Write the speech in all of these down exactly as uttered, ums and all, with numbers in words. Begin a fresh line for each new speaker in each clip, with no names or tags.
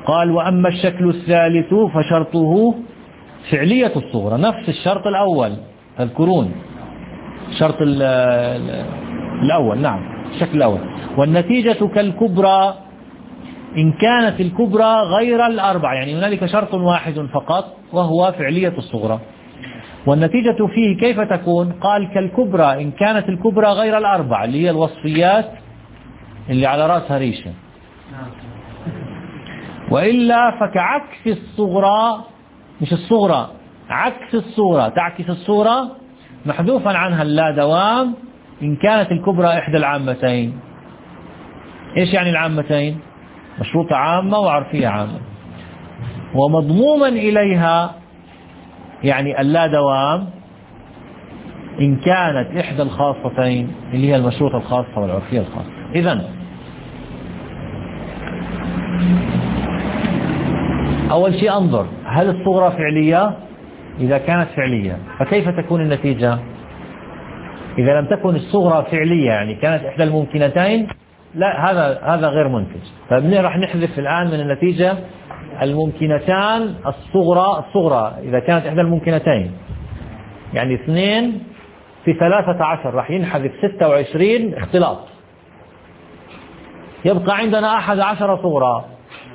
قال وأما الشكل الثالث فشرطه فعلية الصغرى، نفس الشرط الأول، تذكرون الشرط الأول، نعم الشكل الأول. والنتيجة كالكبرى إن كانت الكبرى غير الأربع، يعني هنالك شرط واحد فقط وهو فعلية الصغرى. والنتيجة فيه كيف تكون؟ قال كالكبرى إن كانت الكبرى غير الأربع، اللي هي الوصفيات اللي على رأسها ريشة، وإلا فكعكس الصغرى، مش الصغرى، عكس الصورة، تعكس الصورة محذوفا عنها اللا دوام إن كانت الكبرى إحدى العامتين. إيش يعني العامتين؟ مشروطة عامة وعرفية عامة. ومضموما إليها يعني اللا دوام إن كانت إحدى الخاصتين اللي هي المشروطة الخاصة والعرفية الخاصة. إذن أول شيء أنظر هل الصغرى فعلية؟ إذا كانت فعلية فكيف تكون النتيجة؟ إذا لم تكن الصغرى فعلية يعني كانت إحدى الممكنتين، لا هذا هذا غير منتج. فبني راح نحذف الآن من النتيجة الممكنتان الصغرى الصغرى إذا كانت إحدى الممكنتين، يعني اثنين في ثلاثة عشر راح ينحذف ستة وعشرين اختلاط، يبقى عندنا أحد عشر صغرى.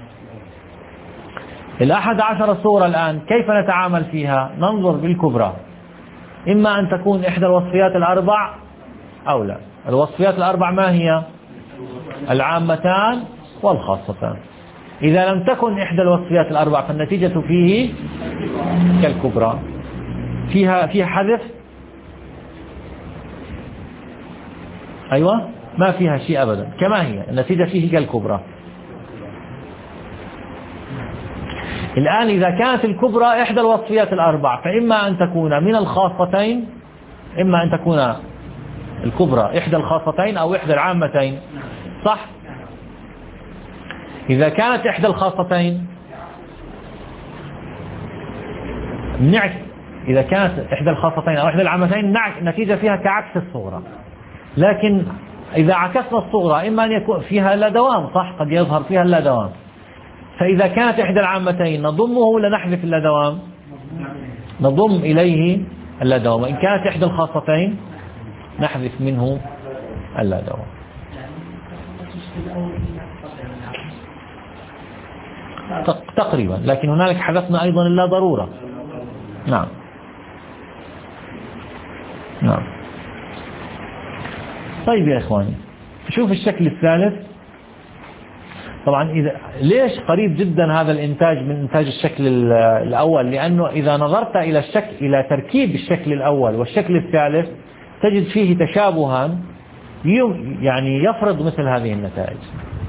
الأحد عشر صغرى الآن كيف نتعامل فيها؟ ننظر بالكبرى، إما أن تكون إحدى الوصفيات الأربع أو لا. الوصفيات الأربع ما هي؟ العامتان والخاصتان. إذا لم تكن إحدى الوصفيات الأربع فالنتيجة فيه كالكبرى. فيها فيها حذف؟ أيوة ما فيها شيء أبدا، كما هي النتيجة فيه كالكبرى. الآن إذا كانت الكبرى إحدى الوصفيات الأربع فإما أن تكون من الخاصتين، إما أن تكون الكبرى إحدى الخاصتين أو إحدى العامتين، صح؟ إذا كانت إحدى الخاصتين نعكس، إذا كانت إحدى الخاصتين أو إحدى العامتين نعكس النتيجة فيها كعكس الصغرى. لكن إذا عكسنا الصغرى إما أن يكون فيها لا دوام، صح؟ قد يظهر فيها لا دوام. فإذا كانت إحدى العامتين نضمه ولا نحذف اللا دوام؟ نضم إليه اللا دوام. وإن كانت إحدى الخاصتين نحذف منه اللا دوام. تقريبا، لكن هنالك حذفنا أيضا اللا ضرورة. نعم نعم. طيب يا إخواني شوف الشكل الثالث. طبعا إذا ليش قريب جدا هذا الإنتاج من إنتاج الشكل الأول؟ لأنه إذا نظرت إلى الشكل إلى تركيب الشكل الأول والشكل الثالث تجد فيه تشابها يعني يفرض مثل هذه النتائج.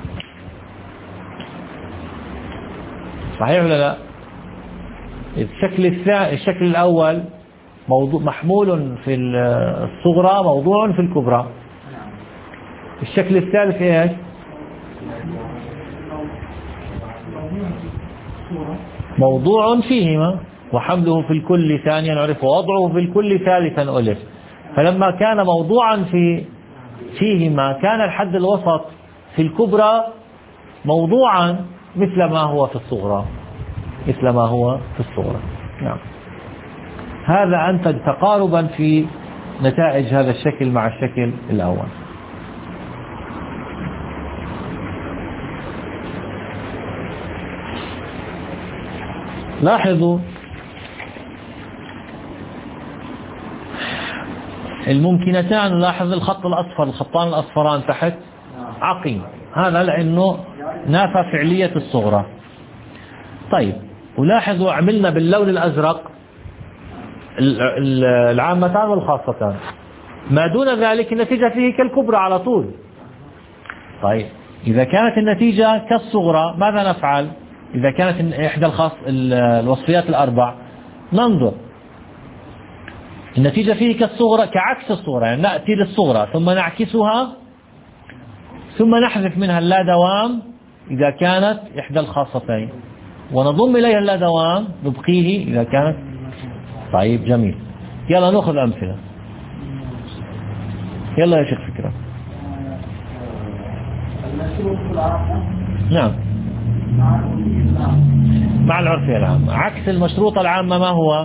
صحيح ولا لا؟ الشكل الثاني الشكل الأول موضوع محمول في الصغرى موضوع في الكبرى. الشكل الثالث ايش؟ موضوع فيهما وحمله في الكل ثانيا عرف ووضعه في الكل ثالثا ألف. فلما كان موضوعا في فيهما كان الحد الوسط في الكبرى موضوعا مثل ما هو في الصغرى، مثل ما هو في الصغرى. نعم. هذا أنتج تقاربا في نتائج هذا الشكل مع الشكل الأول. لاحظوا الممكنتان، لاحظ الخط الأصفر الخطان الأصفران تحت عقيم، هذا لأنه نافى فعلية الصغرى. طيب ولاحظوا عملنا باللون الأزرق العامتان والخاصتان، ما دون ذلك النتيجة فيه كالكبرى على طول. طيب إذا كانت النتيجة كالصغرى ماذا نفعل؟ إذا كانت إحدى الخاص الوصفيات الأربع ننظر النتيجة فيه كالصغرى كعكس الصغرى، يعني نأتي للصغرى ثم نعكسها ثم نحذف منها اللا دوام إذا كانت إحدى الخاصتين ونضم إليها اللا دوام نبقيه إذا كانت. طيب جميل، يلا نأخذ أمثلة. يلا يا شيخ فكرة. نعم مع العرفية العامة. عكس المشروطة العامة ما هو؟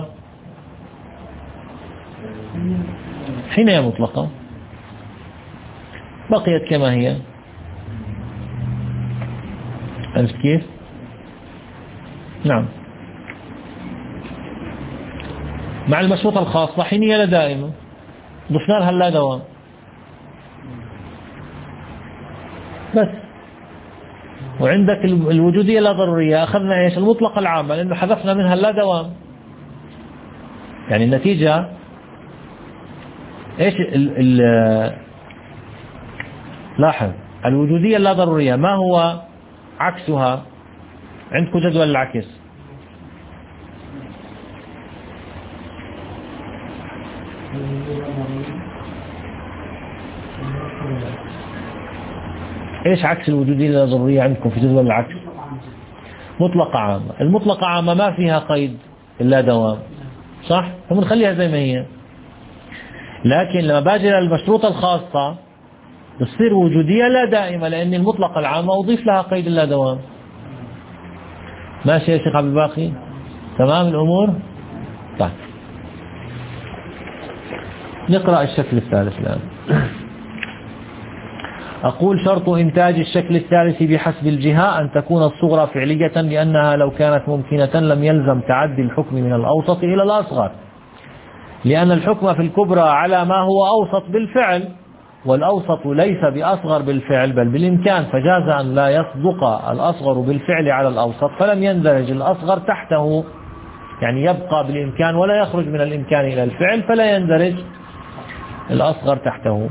حين هي مطلقة بقيت كما هي. عرفت كيف؟ نعم. مع المشروطة الخاصة حين هي لا دائمة ضفنا لها لا دوام بس. وعندك الوجودية لا ضرورية أخذنا إيش؟ المطلقة العامة لأنه حذفنا منها لا دوام. يعني النتيجة إيش؟ ال ال لاحظ الوجودية لا ضرورية ما هو عكسها؟ عندكم جدول العكس. ايش عكس الوجودية اللا ضرورية عندكم في جدول العكس؟ مطلقة عامة. المطلقة عامة ما فيها قيد إلا دوام صح؟ فبنخليها زي ما هي. لكن لما باجي للمشروطة الخاصة بتصير وجودية لا دائمة لأن المطلقة العامة أضيف لها قيد إلا دوام. ماشي يا شيخ عبد الباقي؟ تمام الأمور؟ طيب نقرأ الشكل الثالث الآن. أقول شرط إنتاج الشكل الثالث بحسب الجهة أن تكون الصغرى فعلية لأنها لو كانت ممكنة لم يلزم تعدي الحكم من الأوسط إلى الأصغر لأن الحكم في الكبرى على ما هو أوسط بالفعل والأوسط ليس بأصغر بالفعل بل بالإمكان فجاز أن لا يصدق الأصغر بالفعل على الأوسط فلم يندرج الأصغر تحته يعني يبقى بالإمكان ولا يخرج من الإمكان إلى الفعل فلا يندرج الأصغر تحته.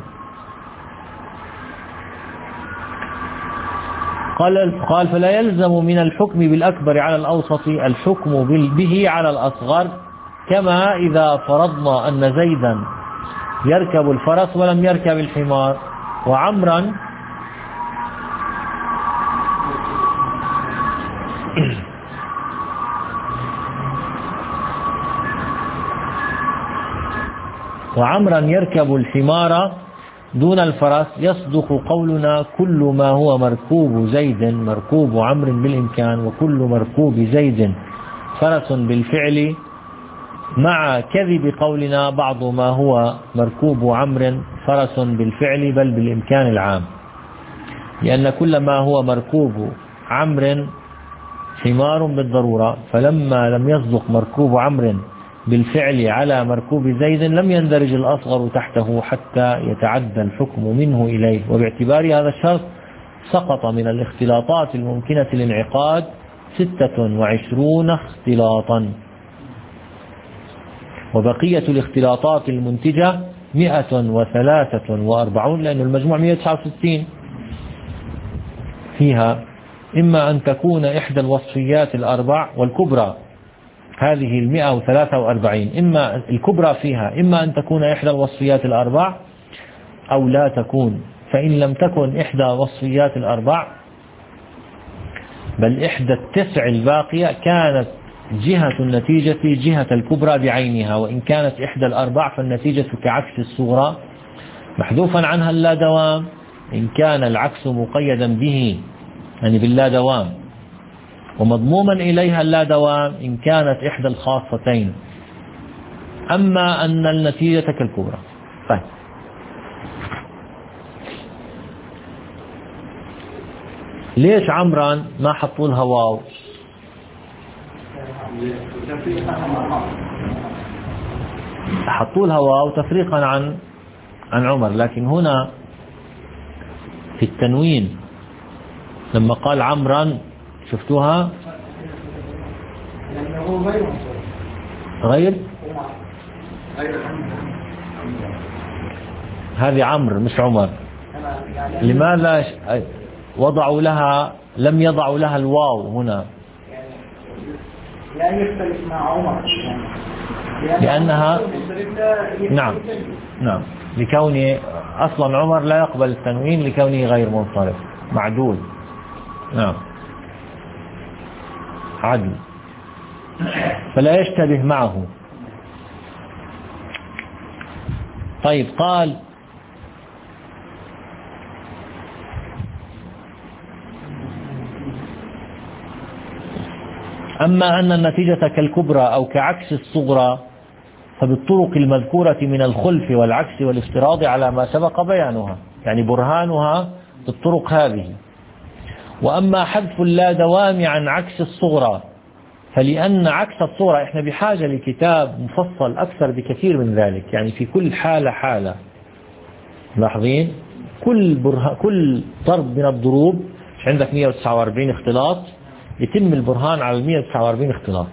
قال قال فلا يلزم من الحكم بالأكبر على الأوسط الحكم به على الأصغر كما إذا فرضنا أن زيدا يركب الفرس ولم يركب الحمار وعمرا وعمرا يركب الحمار دون الفرس يصدق قولنا كل ما هو مركوب زيد مركوب عمرو بالإمكان وكل مركوب زيد فرس بالفعل مع كذب قولنا بعض ما هو مركوب عمرو فرس بالفعل بل بالإمكان العام لأن كل ما هو مركوب عمرو حمار بالضرورة فلما لم يصدق مركوب عمرو بالفعل على مركوب زيد لم يندرج الأصغر تحته حتى يتعدى الحكم منه إليه وباعتبار هذا الشرط سقط من الاختلاطات الممكنة للانعقاد ستة وعشرون اختلاطا وبقية الاختلاطات المنتجة مئة وثلاثة وأربعون لأن المجموع مئة وتسعة وستين فيها إما أن تكون إحدى الوصفيات الأربع والكبرى هذه المئة وثلاثة وأربعين إما الكبرى فيها إما أن تكون إحدى الوصفيات الأربع أو لا تكون فإن لم تكن إحدى وصفيات الأربع بل إحدى التسع الباقية كانت جهة النتيجة جهة الكبرى بعينها وإن كانت إحدى الأربع فالنتيجة كعكس الصغرى محذوفا عنها اللا دوام إن كان العكس مقيدا به يعني باللا دوام ومضموما إليها اللا دوام إن كانت إحدى الخاصتين أما أن النتيجة كالكبرى. طيب ليش عمران ما حطوا لها واو؟ حطوا لها واو تفريقا عن عن عمر لكن هنا في التنوين لما قال عمران شفتوها غير هذه عمرو مش عمر لماذا وضعوا لها لم يضعوا لها الواو هنا
لا يختلف مع عمر
لأنها نعم نعم لكونه أصلا عمر لا يقبل التنوين لكونه غير منصرف معدول نعم عدل فلا يشتبه معه. طيب قال أما أن النتيجة كالكبرى أو كعكس الصغرى فبالطرق المذكورة من الخلف والعكس والافتراض على ما سبق بيانها، يعني برهانها بالطرق هذه. وأما حذف اللا دوام عن عكس الصغرى فلأن عكس الصغرى، إحنا بحاجة لكتاب مفصل أكثر بكثير من ذلك، يعني في كل حالة حالة. لاحظين كل برهان كل ضرب من الضروب عندك مئة وتسعة وأربعين اختلاط، يتم البرهان على مئة وتسعة وأربعين اختلاط.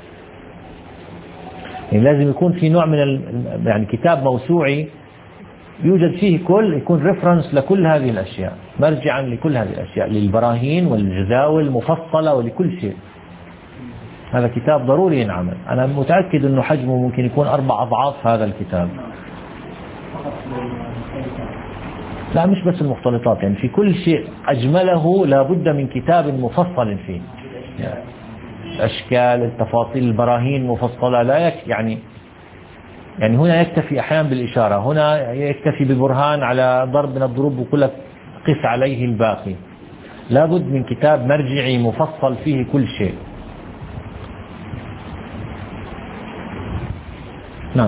يعني لازم يكون في نوع من ال... يعني كتاب موسوعي يوجد فيه كل يكون ريفرنس لكل هذه الأشياء، مرجعا لكل هذه الأشياء، للبراهين والجداول المفصلة ولكل شيء. هذا كتاب ضروري ينعمل. أنا متأكد أنه حجمه ممكن يكون أربع أضعاف هذا الكتاب. لا مش بس المختلطات، يعني في كل شيء أجمله لابد من كتاب مفصل فيه، يعني الأشكال، التفاصيل، البراهين مفصلة. لا يك يعني يعني هنا يكتفي أحيانا بالإشارة، هنا يكتفي ببرهان على ضرب من الضروب وكل قس عليه الباقي. لابد من كتاب مرجعي مفصل فيه كل شيء. نعم.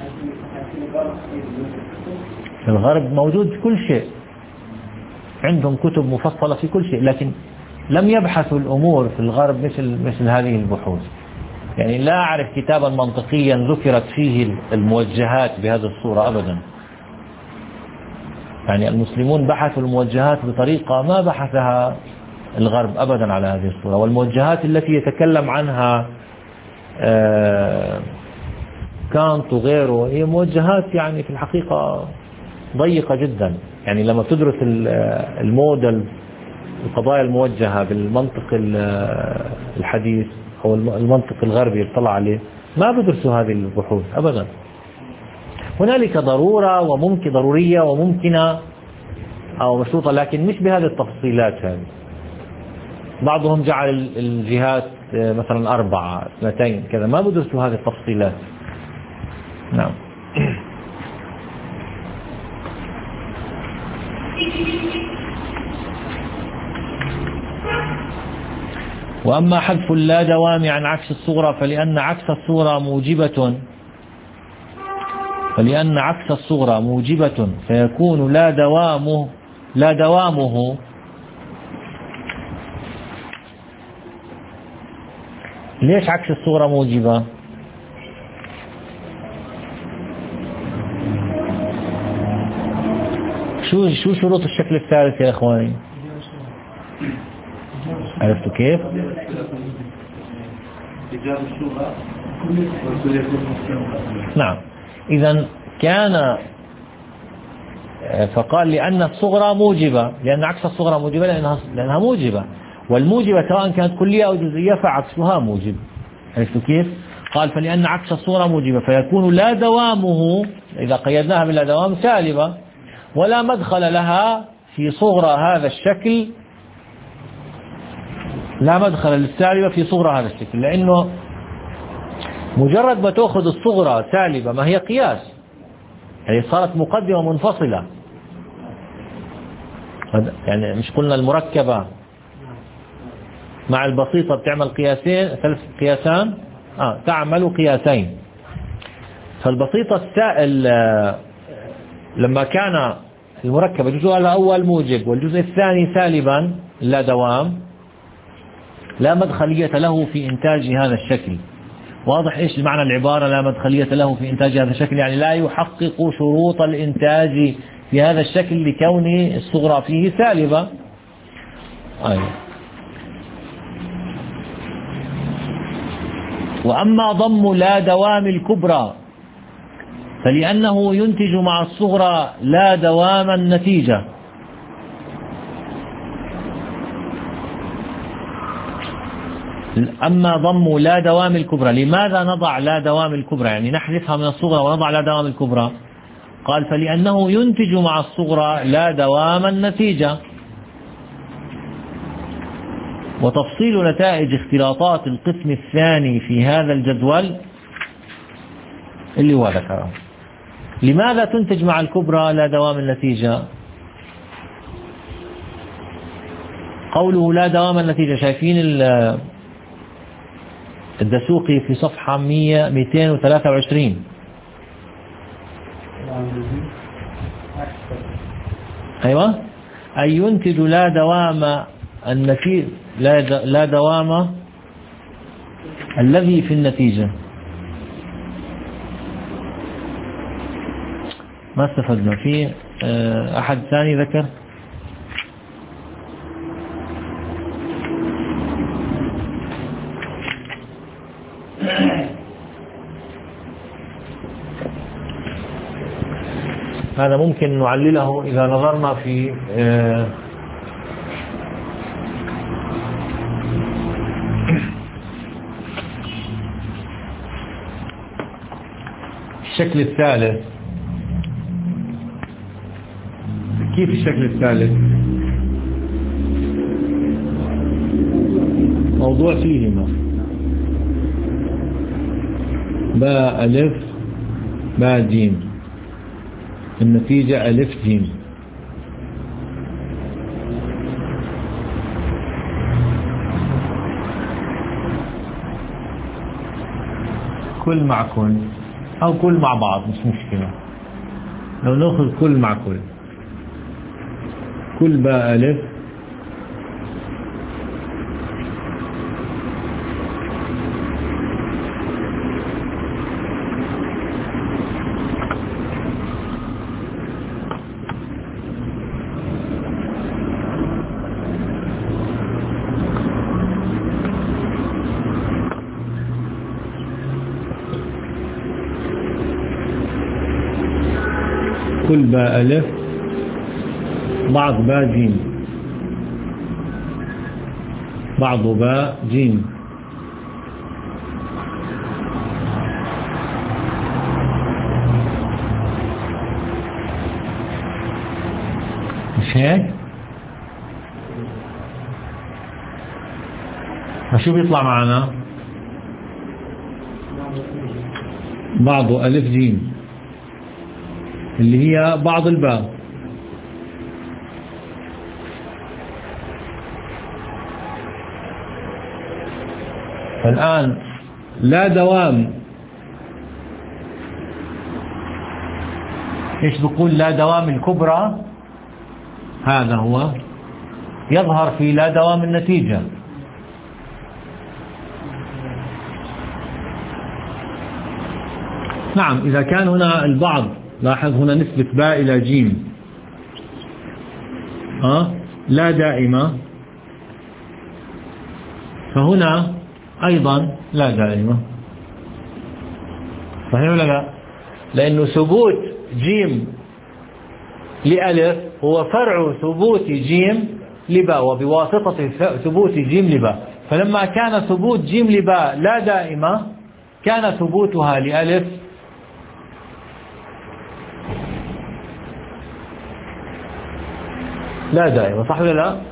في الغرب موجود كل شيء، عندهم كتب مفصلة في كل شيء، لكن لم يبحثوا الأمور في الغرب مثل مثل هذه البحوث. يعني لا أعرف كتابا منطقيا ذكرت فيه الموجهات بهذه الصورة أبدا. يعني المسلمون بحثوا الموجهات بطريقة ما بحثها الغرب أبدا على هذه الصورة. والموجهات التي يتكلم عنها كانت وغيره هي موجهات يعني في الحقيقة ضيقة جدا. يعني لما تدرس الموديل القضايا الموجهة بالمنطق الحديث أو المنطق الغربي يطلع عليه، ما بدرسوا هذه البحوث أبدا. هنالك ضرورة وممكن ضرورية وممكنة أو مشروطة، لكن مش بهذه التفصيلات هذه. بعضهم جعل الجهات مثلا أربعة اثنتين كذا، ما بدرسوا هذه التفصيلات. نعم. وأما حذف اللا دوام عن عكس الصغرى فلأن عكس الصغرى موجبة فلأن عكس الصغرى موجبة فيكون لا دوامه لا دوامه ليش عكس الصغرى موجبة؟ شو شو شروط الشكل الثالث يا اخواني؟ عرفتوا كيف؟ نعم. إذا كان فقال لأن الصغرى موجبة، لأن عكس الصغرى موجبة لأنها لأنها موجبة، والموجبة سواء كانت كلية أو جزئية فعكسها موجب. عرفتوا كيف؟ قال فلأن عكس الصغرى موجبة فيكون لا دوامه، إذا قيدناها بلا دوام سالبة، ولا مدخل لها في صغرى هذا الشكل، لا مدخل للسالبة في صغرى هذا الشكل، لأنه مجرد ما تأخذ الصغرى سالبة ما هي قياس، هي صارت مقدمة منفصلة. يعني مش قلنا المركبة مع البسيطة بتعمل قياسين ثلاث قياسان آه تعمل قياسين. فالبسيطة السائل لما كان المركبة الجزء الأول موجب والجزء الثاني سالبا لا دوام، لا مدخلية له في إنتاج هذا الشكل. واضح إيش معنى العبارة لا مدخلية له في إنتاج هذا الشكل؟ يعني لا يحقق شروط الإنتاج في هذا الشكل لكون الصغرى فيه سالبة. أيوة. وأما ضم لا دوام الكبرى فلأنه ينتج مع الصغرى لا دوام النتيجة. أما ضم لا دوام الكبرى، لماذا نضع لا دوام الكبرى؟ يعني نحذفها من الصغرى ونضع لا دوام الكبرى. قال فلأنه ينتج مع الصغرى لا دوام النتيجة. وتفصيل نتائج اختلاطات القسم الثاني في هذا الجدول اللي هو ذكره. لماذا تنتج مع الكبرى لا دوام النتيجة؟ قوله لا دوام النتيجة، شايفين الدسوقي في صفحة مئتين وثلاثة وعشرين. أيوة، أي ينتج لا دوام النتيجة لا لا دوام الذي في النتيجة. ما استفدنا في أحد ثاني ذكر؟ هذا ممكن نعلله إذا نظرنا في الشكل الثالث. كيف الشكل الثالث؟ موضوع فيهما باء ألف باء جيم، النتيجة ألف جيم. كل مع كل أو كل مع بعض مش مشكلة. لو نأخذ كل مع كل، كل باء ألف كل باء ألف بعض باء جيم، بعض باء جيم. مش هيك؟ شو بيطلع معنا؟ بعض ألف جيم اللي هي بعض الباء. الآن لا دوام، ايش بقول؟ لا دوام الكبرى هذا هو يظهر في لا دوام النتيجة. نعم، إذا كان هنا البعض، لاحظ هنا نسبة باء إلى جيم أه؟ لا دائمة، فهنا أيضا لا دائمة. صحيح ولا لا؟ لأنه ثبوت جيم لألف هو فرع ثبوت جيم لباء، وبواسطة ثبوت جيم لباء. فلما كان ثبوت جيم لباء لا دائمة، كان ثبوتها لألف لا دائمة. صح ولا لا؟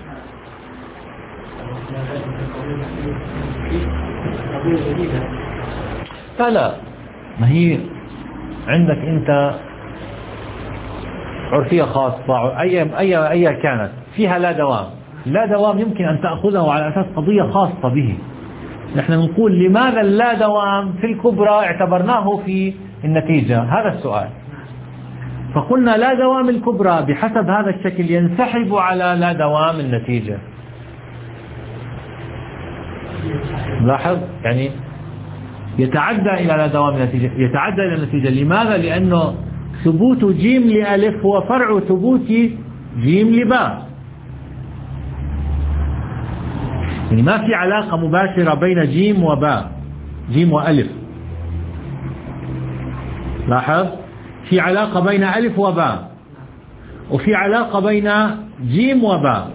لا لا، ما هي عندك أنت عرفية خاصة أي أي أي كانت فيها لا دوام. لا دوام يمكن أن تأخذه على أساس قضية خاصة به. نحن نقول لماذا اللا دوام في الكبرى اعتبرناه في النتيجة؟ هذا السؤال. فقلنا لا دوام الكبرى بحسب هذا الشكل ينسحب على لا دوام النتيجة. لاحظ يعني يتعدى إلى لا دوام النتيجة، يتعدى إلى النتيجة. لماذا؟ لأنه ثبوت جيم لألف هو فرع ثبوت جيم لباء، يعني ما في علاقة مباشرة بين جيم وباء، جيم وألف. لاحظ في علاقة بين ألف وباء، وفي علاقة بين جيم وباء.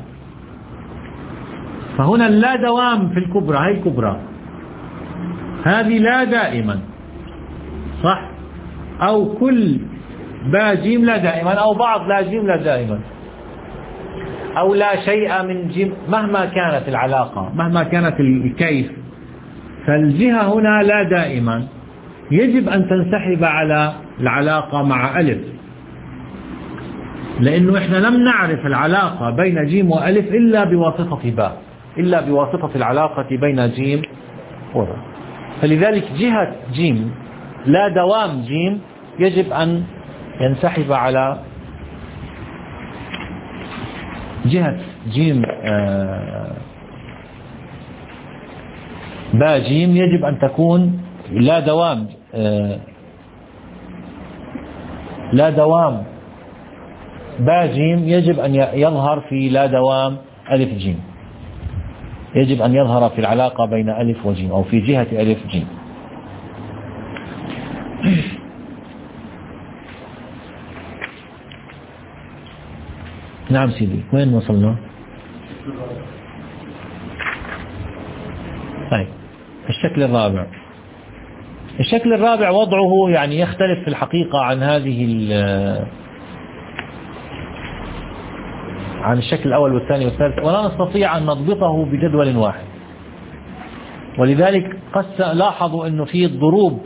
فهنا اللا دوام في الكبرى، هي الكبرى هذه لا دائما، صح؟ أو كل باء جيم لا دائما، أو بعض لا جيم لا دائما، أو لا شيء من جيم. مهما كانت العلاقة، مهما كانت الكيف، فالجهة هنا لا دائما يجب أن تنسحب على العلاقة مع ألف، لأنه إحنا لم نعرف العلاقة بين جيم وألف إلا بواسطة باء، إلا بواسطة العلاقة بين جيم وباء. فلذلك جهة جيم لا دوام جيم يجب أن ينسحب على جهة جيم با جيم، يجب أن تكون لا دوام لا دوام با جيم يجب أن يظهر في لا دوام ألف جيم، يجب أن يظهر في العلاقة بين ألف وجيم أو في جهة ألف جيم. نعم سيدي، وين وصلنا؟ طيب الشكل الرابع. الشكل الرابع وضعه يعني يختلف في الحقيقة عن هذه عن الشكل الأول والثاني والثالث، ولا نستطيع أن نضبطه بجدول واحد. ولذلك قس لاحظوا أنه في الضروب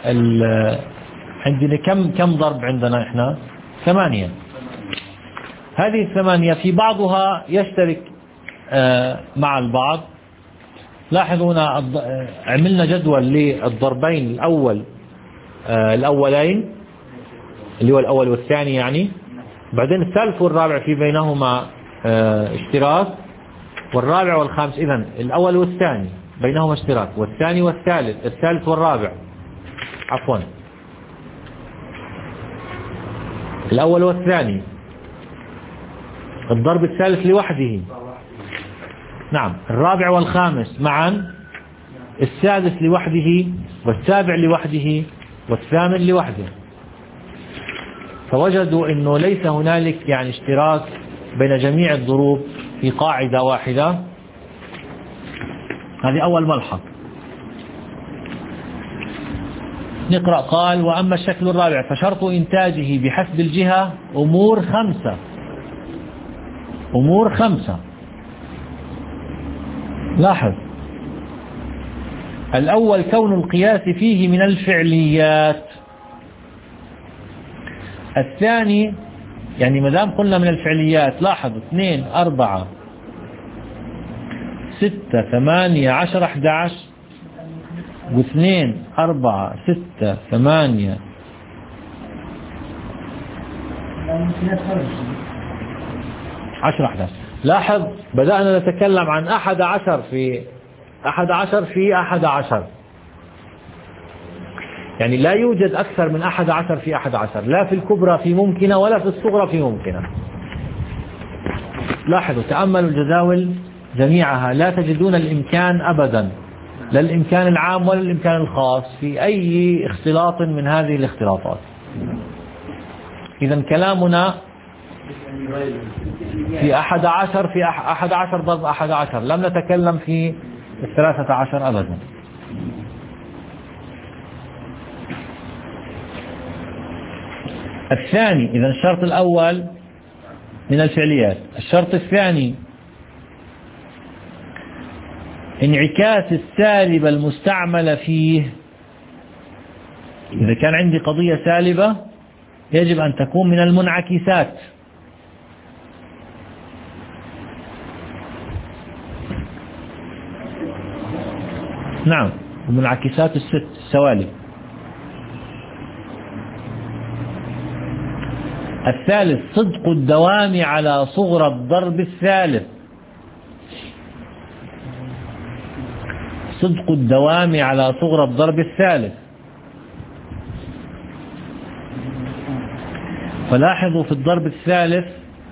عندنا كم كم ضرب عندنا إحنا؟ ثمانية. هذه الثمانية في بعضها يشترك مع البعض. لاحظوا هنا عملنا جدول للضربين الأول الأولين اللي هو الأول والثاني يعني، بعدين الثالث والرابع في بينهما اشتراك، والرابع والخامس. إذن الأول والثاني بينهما اشتراك، والثاني والثالث، الثالث والرابع عفوا الأول والثاني، الضرب الثالث لوحده، نعم، الرابع والخامس معا، السادس لوحده، والسابع لوحده، والثامن لوحده. فوجدوا أنه ليس هنالك يعني اشتراك بين جميع الضروب في قاعدة واحدة. هذه أول ملحظ. نقرأ. قال: وأما الشكل الرابع فشرط إنتاجه بحسب الجهة أمور خمسة. أمور خمسة. لاحظ: الأول كون القياس فيه من الفعليات. الثاني يعني مدام قلنا من الفعليات، لاحظ: اثنين أربعة ستة ثمانية عشر أحد عشر، واثنين أربعة ستة ثمانية عشر أحد عشر. لاحظ بدأنا نتكلم عن أحد عشر في أحد عشر في أحد عشر، يعني لا يوجد أكثر من أحد عشر في أحد عشر، لا في الكبرى في ممكنة ولا في الصغرى في ممكنة. لاحظوا، تأملوا الجداول جميعها، لا تجدون الإمكان أبدا، لا الإمكان العام ولا الإمكان الخاص في أي اختلاط من هذه الاختلاطات. إذن كلامنا في أحد عشر في أحد عشر ضرب أحد عشر، لم نتكلم في الثلاثة عشر أبدا. الثاني، إذا الشرط الأول من الفعليات. الشرط الثاني انعكاس السالب المستعمل فيه. إذا كان عندي قضية سالبة يجب أن تكون من المنعكسات. نعم، المنعكسات الست السوالب. الثالث صدق الدوام على صغرى الضرب الثالث. صدق الدوام على صغرى الضرب الثالث. فلاحظوا في الضرب الثالث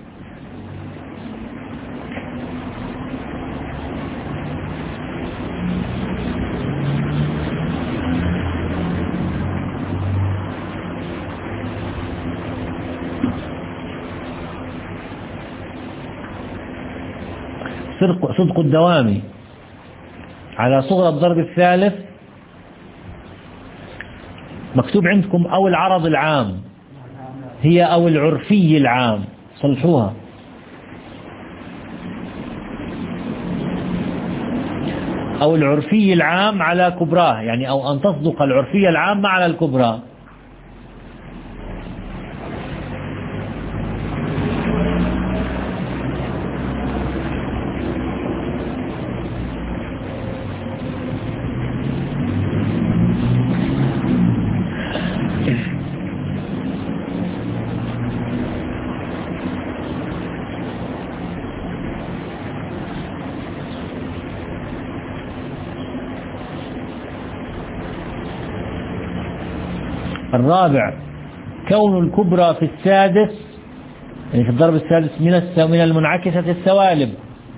صدق الدوام على صغرى الضرب الثالث مكتوب عندكم أو العرض العام، هي أو العرفي العام، صلحوها. أو العرفي العام على كبراه، يعني أو أن تصدق العرفية العامة على الكبرى. الرابع كون الكبرى في السادس، يعني في الضرب السادس من من المنعكسة السوالب.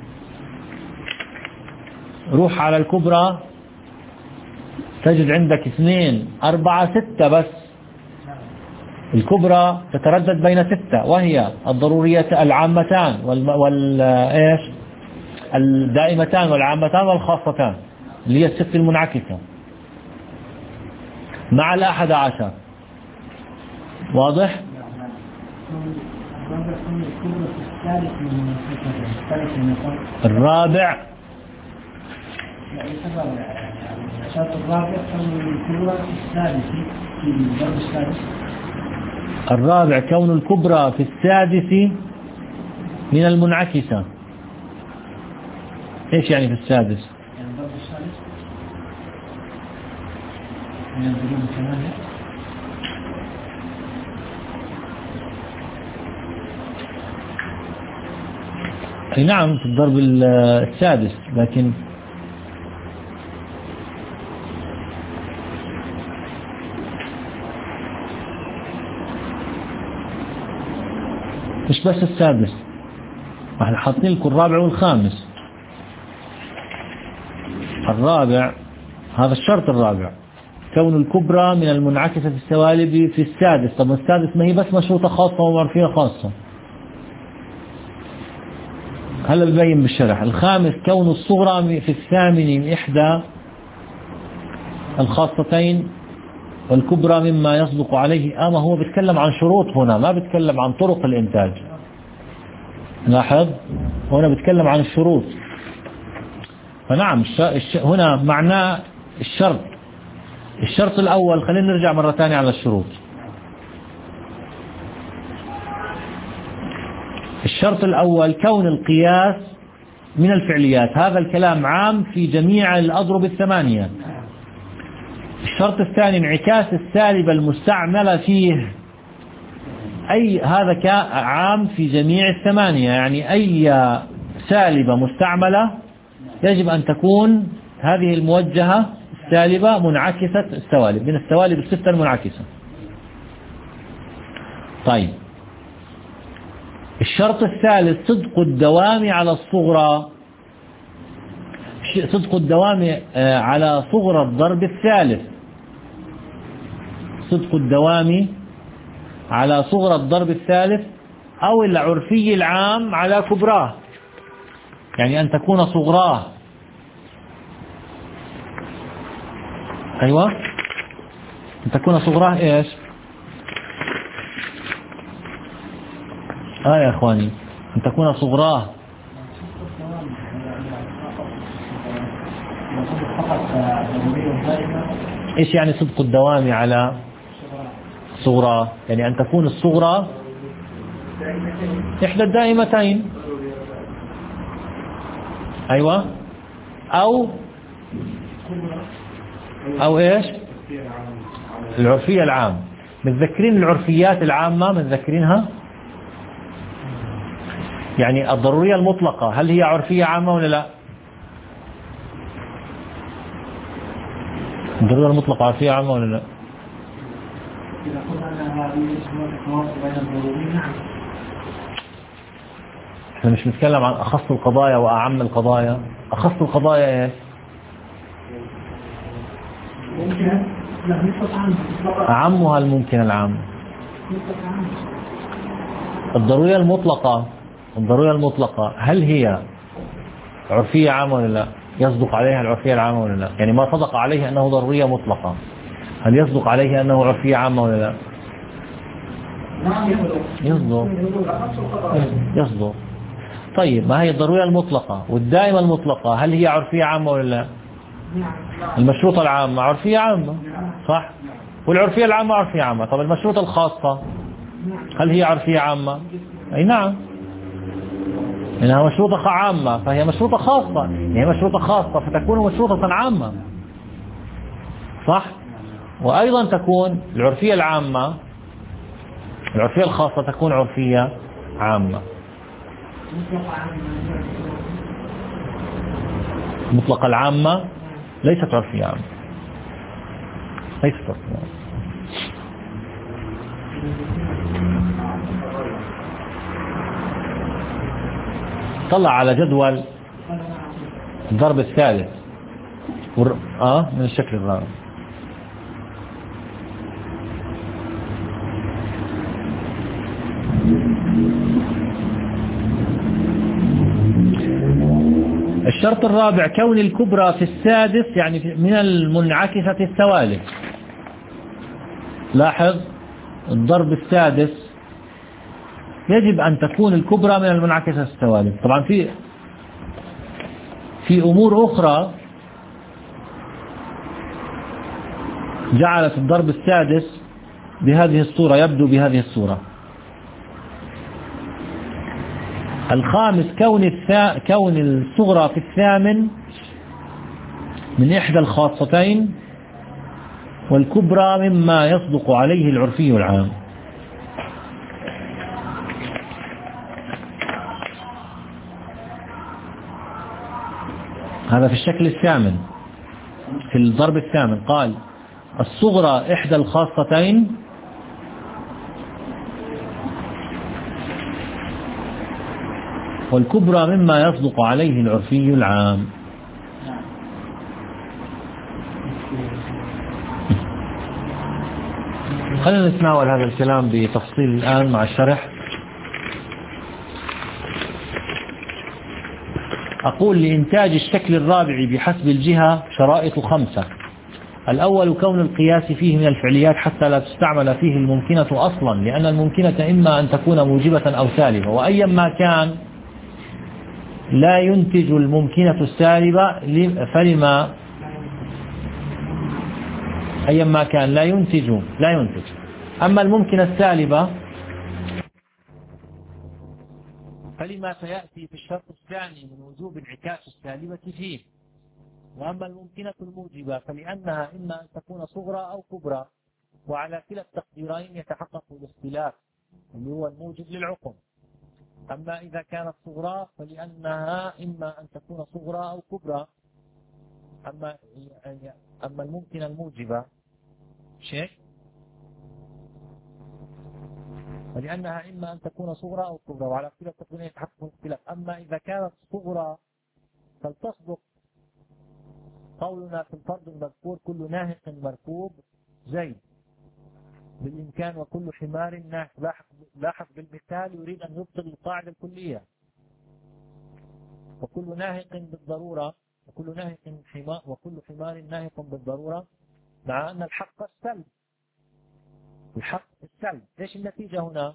روح على الكبرى تجد عندك اثنين أربعة ستة، بس الكبرى تتردد بين ستة، وهي الضرورية العامتان وال, وال... إيش الدائمتان والعامتان والخاصتان اللي هي الست المنعكسة مع الأحد عشر. واضح؟ الرابع الرابع كون الكبرى في السادس من المنعكسة. ايش يعني في السادس؟ اي نعم في الضرب السادس، لكن مش بس السادس، احنا حاطين لكم الرابع والخامس. الرابع هذا الشرط الرابع كون الكبرى من المنعكسة في السوالب في السادس. طب السادس ما هي بس مشروطة خاصة ومعرفية خاصة، هلا ببين بالشرح. الخامس كون الصغرى في الثامن من إحدى الخاصتين والكبرى مما يصدق عليه. أما هو بيتكلم عن شروط هنا، ما بيتكلم عن طرق الإنتاج. لاحظ هنا بيتكلم عن الشروط. فنعم هنا معناه الشرط. الشرط الأول، خلينا نرجع مرة ثانية على الشروط. الشرط الأول كون القياس من الفعليات. هذا الكلام عام في جميع الأضرب الثمانية. الشرط الثاني انعكاس السالبة المستعملة فيه، أي هذا عام في جميع الثمانية، يعني أي سالبة مستعملة يجب أن تكون هذه الموجهة السالبة منعكسة السوالب، من السوالب الستة المنعكسة. طيب الشرط الثالث صدق الدوام على الصغرى، صدق الدوام على صغرى الضرب الثالث، صدق الدوام على صغرى الضرب الثالث أو العرفي العام على كبراه، يعني أن تكون صغراه. أيوة أن تكون صغراه إيش؟ آه يا أخواني، أن تكون صغراه إيش يعني صدق الدوام على صغرى؟ يعني أن تكون الصغرى إحدى الدائمتين. أيوة أو أو إيش العرفية العام. متذكرين العرفيات العامة؟ متذكرينها؟ يعني الضرورية المطلقة هل هي عرفية عامة ولا لا؟ الضرورية المطلقة عرفية عامة ولا لا؟ احنا مش نتكلم عن أخص القضايا وأعم القضايا. أخص القضايا ايش؟ أعمها الممكن العام. الضرورية المطلقة، الضرورية المطلقة هل هي عرفية عامة ولا لا؟ يصدق عليها العرفية العامة ولا لا؟ يعني ما صدق عليه أنه ضرورية مطلقة، هل يصدق عليه أنه عرفية عامة ولا لا؟ يصدق يصدق. طيب ما هي الضرورية المطلقة والدائمة المطلقة هل هي عرفية عامة ولا لا؟ المشروطة العامة عرفية عامة صح؟ والعرفية العامة عرفية عامة. طب المشروطة الخاصة هل هي عرفية عامة؟ أي نعم، إنها مشروطة عامة فهي مشروطة خاصة، هي مشروطة خاصة فتكون مشروطة عامة صح؟ وأيضا تكون العرفية العامة، العرفية الخاصة تكون عرفية عامة. مطلق العامة ليست عرفية عامة، ليست عرفية عامة. طلع على جدول الضرب الثالث والر... اه من الشكل الرابع. الشرط الرابع كون الكبرى في السادس يعني من المنعكسة الثوالث. لاحظ الضرب السادس يجب أن تكون الكبرى من المنعكسة الثوالث. طبعا في في أمور أخرى جعلت الضرب السادس بهذه الصورة، يبدو بهذه الصورة. الخامس كون الثا... كون الصغرى في الثامن من إحدى الخاصتين والكبرى مما يصدق عليه العرفي العام. هذا في الشكل الثامن في الضرب الثامن قال الصغرى إحدى الخاصتين والكبرى مما يصدق عليه العرفي العام. خلينا نتناول هذا الكلام بتفصيل الآن مع الشرح. أقول لإنتاج الشكل الرابع بحسب الجهة شرائط خمسة. الأول كون القياس فيه من الفعليات حتى لا تستعمل فيه الممكنة أصلا، لأن الممكنة إما أن تكون موجبة أو سالبة، وأيا ما كان لا ينتج الممكنة السالبة فلما أيا ما كان لا ينتج لا ينتج أما الممكنة السالبة فلما سيأتي في الشرط الثاني من وجوب انعكاس السالبة فيه. وأما الممكنة الموجبة فلأنها إما أن تكون صغرى أو كبرى، وعلى كلا التقديرين يتحقق الاختلاف اللي هو الموجب للعقم. أما إذا كانت صغرى فلأنها إما أن تكون صغرى أو كبرى. أما أما الممكنة الموجبة شيء فلأنها إما أن تكون صغرى أو كبرى، وعلى كلا التقديرين يتحقق الاختلاف. أما إذا كانت صغرى فلتصدق قولنا في الفرض المذكور كل ناهق مركوب زيد بالإمكان وكل حمار ناهق. لاحظ بالمثال يريد أن يبطل القاعدة الكلية. وكل ناهق بالضرورة وكل ناهق حمار وكل حمار ناهق بالضرورة، مع أن الحق السلب. الحق السلب. ايش النتيجة هنا؟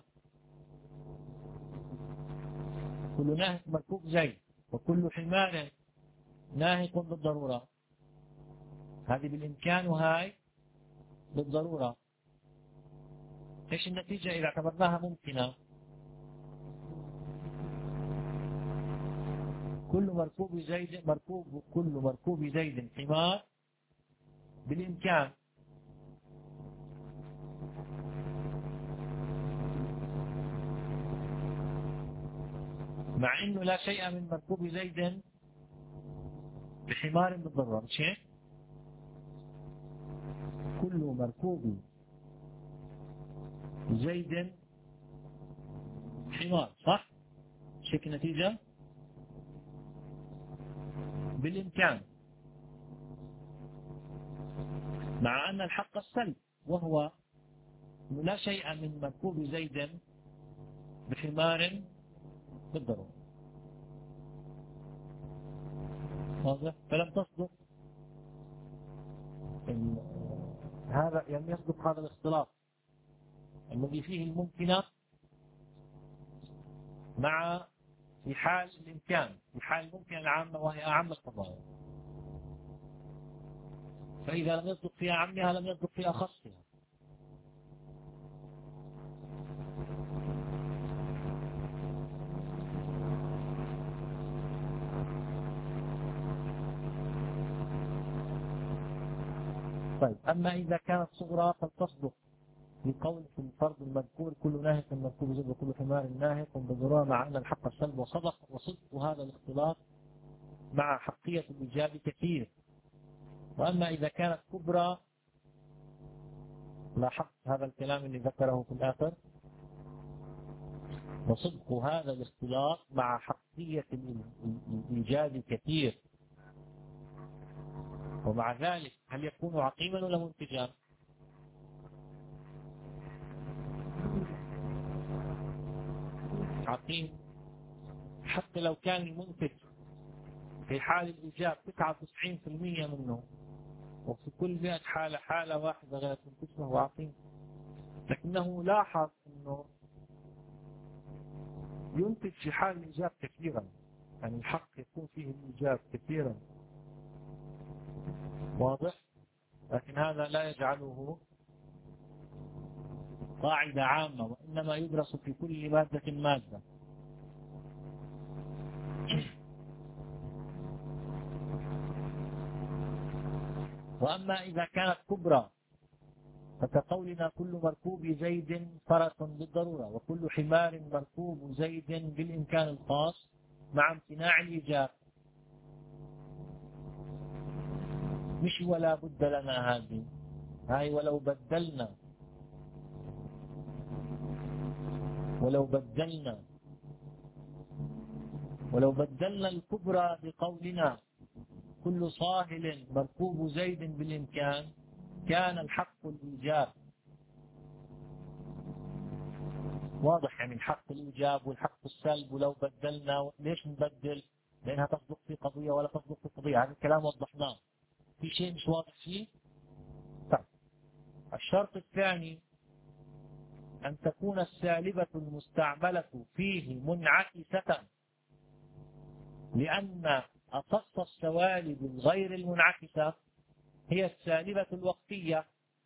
كل ناهق مركوب زيد وكل حمار ناهق بالضرورة. هذه بالإمكان وهاي بالضرورة. ايش النتيجة إذا اعتبرناها ممكنة؟ كل مركوب زيد مركوب كل مركوب زيد حمار بالإمكان. مع إنه لا شيء من مركوب زيد بحمار بالضرورة. شيء كل مركوب زيد حمار، صح؟ شكل نتيجة بالإمكان، مع أن الحق السلب وهو لا شيء من مركوب زيد بحمار بالضرورة. واضح؟ فلم تصدق هذا، يعني يصدق هذا الاختلاط الذي فيه الممكنة مع في حال الإمكان، في حال الممكنة العامة وهي أعم القضايا. فإذا لم يصدق في أعمها لم يصدق في أخصها. طيب أما إذا كانت صغرى فلتصدق لقول في الفرض المذكور كل ناهق مركوب زيد وكل حمار ناهق بالضرورة، مع أن الحق السلب وصدق. وصدق هذا الاختلاط مع حقية الإيجاب كثير. وأما إذا كانت كبرى لاحظت هذا الكلام اللي ذكره في الآخر؟ وصدق هذا الاختلاط مع حقية الإيجاد كثير، ومع ذلك هل يكون عقيما ولا منتجا؟ عقيم، حتى لو كان المنتج في حال الإيجاب تسعة وتسعين بالمئة منه، وفي كل مئة حالة حالة واحدة غير تنتج فهو عقيم. لكنه لاحظ أنه ينتج في حال الإيجاب كثيرا، يعني الحق يكون فيه الإيجاب كثيرا، واضح؟ لكن هذا لا يجعله قاعدة عامة، وإنما يدرس في كل مادة مادة. وأما إذا كانت كبرى فكقولنا كل مركوب زيد فرس بالضرورة، وكل حمار مركوب زيد بالإمكان الخاص مع امتناع الإيجاب. مش ولا بد لنا هذه، هاي ولو بدلنا ولو بدلنا ولو بدلنا الكبرى بقولنا كل صاهل مركوب زيد بالإمكان كان الحق الإيجاب. واضح؟ يعني الحق الإيجاب والحق السلب. ولو بدلنا، ليش نبدل؟ لأنها تصدق في قضية ولا تصدق في قضية. هذا الكلام وضحناه. في شيء مش واضح فيه؟ طيب، الشرط الثاني أن تكون السالبة المستعملة فيه منعكسة، لأن أخص السوالب الغير المنعكسة هي السالبة الوقتية،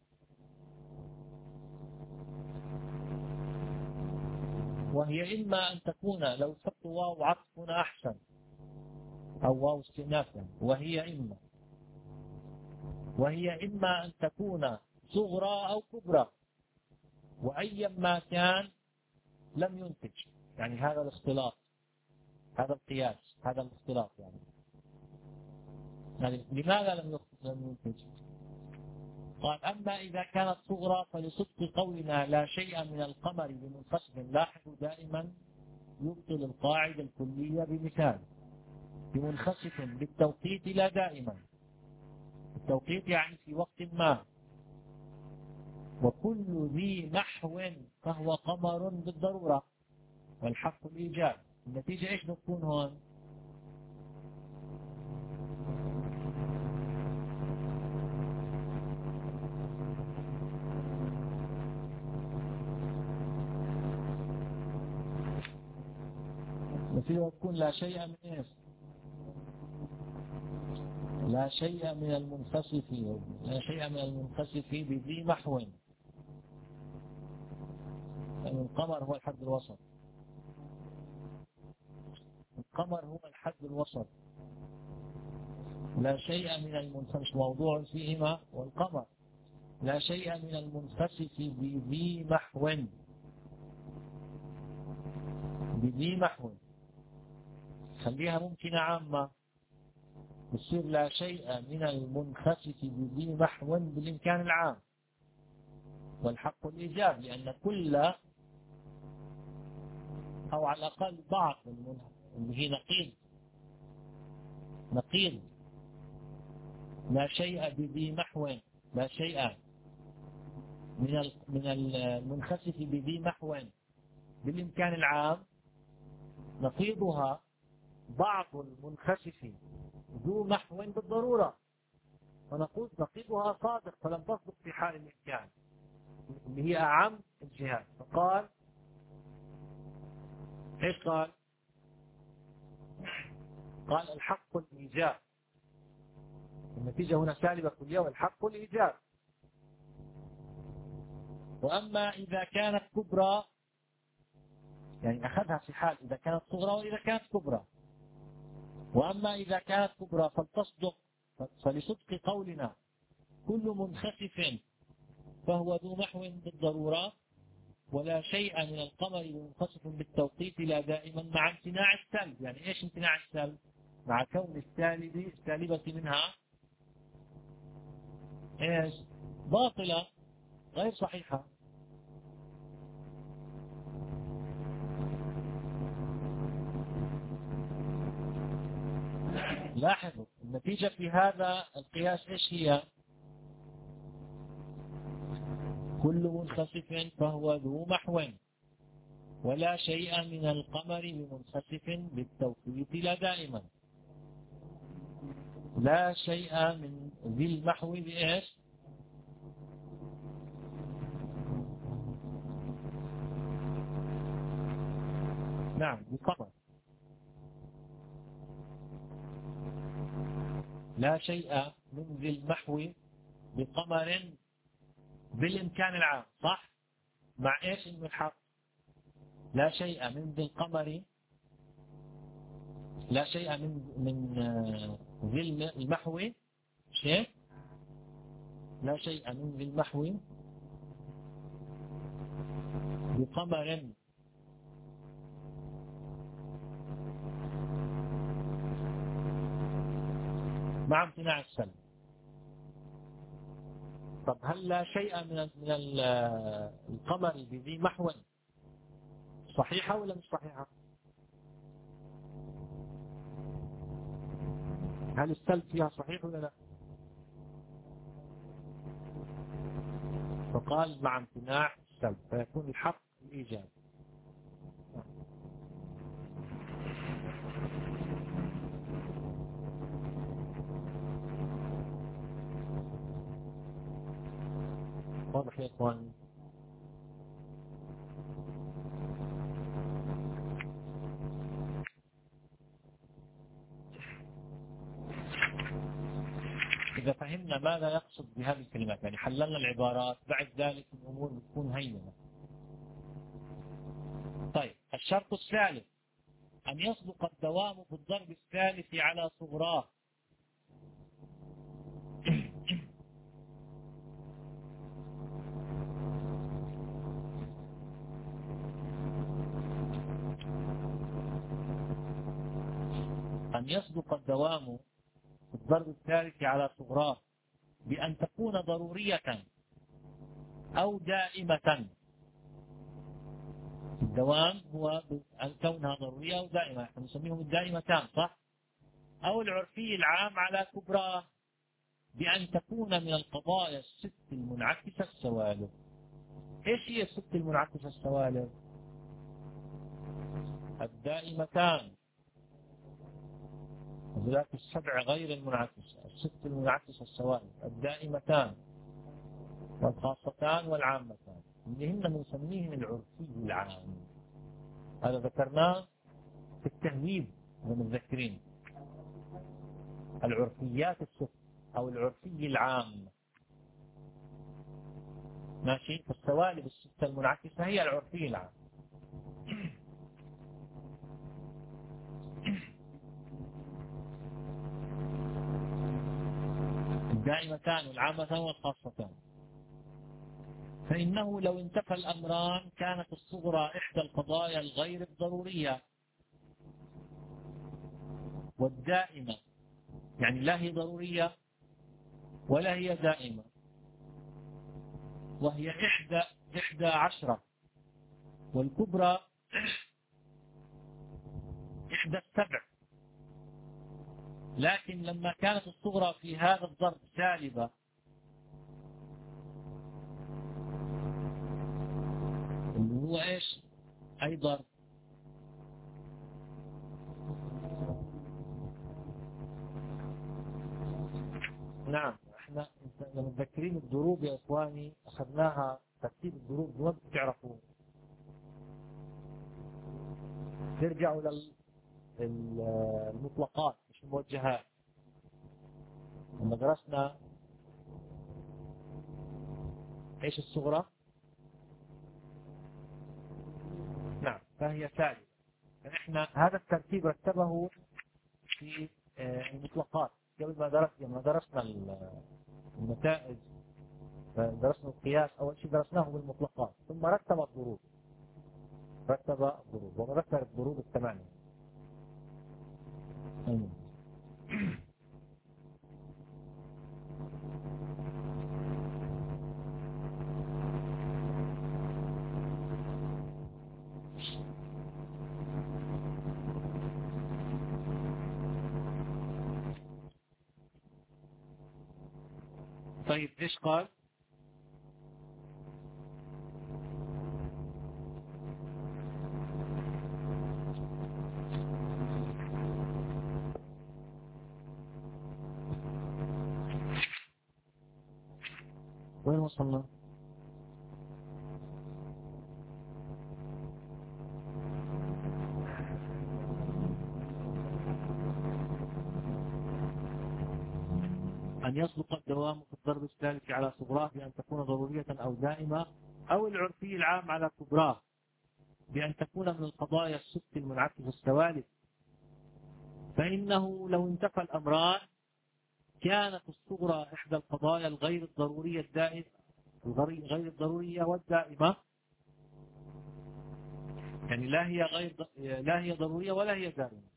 وهي إما أن تكون، لو سبت واو عطف هنا أحسن، أو واو استئنافا، وهي إما وهي إما أن تكون صغرى أو كبرى، وأيا ما كان لم ينتج. يعني هذا الاختلاط، هذا القياس، هذا الاختلاط يعني. يعني لماذا لم ينتج؟ قال أما إذا كانت صغرى فلصدق قولنا لا شيء من القمر بمنخسف. لاحظوا دائما يبطل القاعدة الكلية بمثال. بمنخسف بالتوقيت لا دائما، التوقيت يعني في وقت ما. وكل ذي نحو فهو قمر بالضرورة، والحق الإيجاب. النتيجة إيش بتكون هون؟ النتيجة بتكون لا شيء من إيش؟ لا شيء من المنخسف، لا شيء من المنخسف بذي محو. يعني القمر هو الحد الوسط، القمر هو الحد الوسط. لا شيء من المنخسف موضوع فيهما، والقمر لا شيء من المنخسف بذي محو، بذي محو. خليها ممكنة عامة، يصير لا شيء من المنخسف بذي محو بالإمكان العام، والحق الإيجاب، لأن كل أو على الأقل بعض اللي هي نقيض نقيض لا شيء بذي محو، لا شيء من من المنخسف بذي محو بالإمكان العام، نقيضها بعض المنخسف ذو محو بالضرورة، ونقول نقيضها صادق فلم تصدق في حال الإمكان، اللي هي أعم الجهات. فقال ايش قال؟ قال الحق الإيجاب. النتيجة هنا سالبة كلية، والحق الإيجاب. وأما إذا كانت كبرى، يعني أخذها في حال إذا كانت صغرى وإذا كانت كبرى. وأما إذا كانت كبرى فلتصدق، فلصدق قولنا كل منخسف فهو ذو محو بالضرورة، ولا شيء من القمر منخسف بالتوقيت لا دائما، مع امتناع السلب. يعني ايش امتناع السلب؟ مع كون السالب السالبة منها ايش؟ باطلة. غير صحيحة. لاحظوا النتيجة في هذا القياس إيش هي؟ كل منخسف فهو ذو محو، ولا شيء من القمر بمنخسف بالتوقيت لا دائما. لا شيء من ذي المحو بإيش؟ نعم بقمر. لا شيء من ذي المحو بقمر بالإمكان العام، صح؟ مع إيش إنه الحق؟ لا شيء من ذي القمر، لا شيء من من ذي المحو شيء، لا شيء من ذي المحو بقمر مع امتناع السلب. طب هل لا شيء من من القمر بذي محو صحيحة ولا مش صحيحة؟ هل السلب فيها صحيح ولا لا؟ فقال مع امتناع السلب، فيكون الحق الإيجاب. واضح يا إخوان؟ إذا فهمنا ماذا يقصد بهذه الكلمات، يعني حللنا العبارات، بعد ذلك الأمور بتكون هينة. طيب الشرط الثالث أن يصدق الدوام في الضرب الثالث على صغراه. أن يصدق الدوام في الضرب الثالث على صغراه بأن تكون ضرورية أو دائمة. الدوام هو أن كونها ضرورية أو دائمة، نحن نسميهم الدائمتان، صح؟ أو العرفي العام على كبراه بأن تكون من القضايا الست المنعكسة السوالف. إيش هي الست المنعكسة السوالف؟ الدائمتان، وذلك السبع غير المنعكسة، الست المنعكسة السوالف الدائمتان والخاصتان والعامتان، اللي هن بنسميهم العرفي العام. هذا ذكرناه في التهذيب ومتذكرين العرفيات الست أو العرفي العام. ماشي؟ فالسوالف الستة المنعكسة هي العرفي العام. الدائمتان والعامتان والخاصتان. فإنه لو انتفى الأمران كانت الصغرى إحدى القضايا الغير الضرورية، والدائمة يعني لا هي ضرورية ولا هي دائمة، وهي إحدى إحدى عشرة، والكبرى إحدى السبع. لكن لما كانت الصغرى في هذا الضرب سالبة، اللي هو إيش أي ضرب؟ نعم، احنا متذكرين الضروب يا إخواني، أخذناها ترتيب الضروب، ما بتعرفوا ترجعوا للمطلقات مش الموجهات. لما درسنا ايش الصغرى، نعم فهي ثالثة. فإحنا هذا الترتيب رتبه في المطلقات قبل ما درس لما درسنا النتائج، درسنا القياس. أول شيء درسناه بالمطلقات، ثم رتب الضروب، رتب الضروب وذكر الضروب الثمانية. طيب إيش قال؟ وين وصلنا؟ أن يصدق الدوام في الضرب الثالث على صغراه بأن تكون ضرورية أو دائمة، أو العرفي العام على كبراه بأن تكون من القضايا الست المنعكسة السوالف. فإنه لو انتفى الأمران كانت الصغرى إحدى القضايا الغير الضرورية الدائمة غير الضرورية والدائمة، يعني لا هي غير لا هي ضرورية ولا هي دائمة.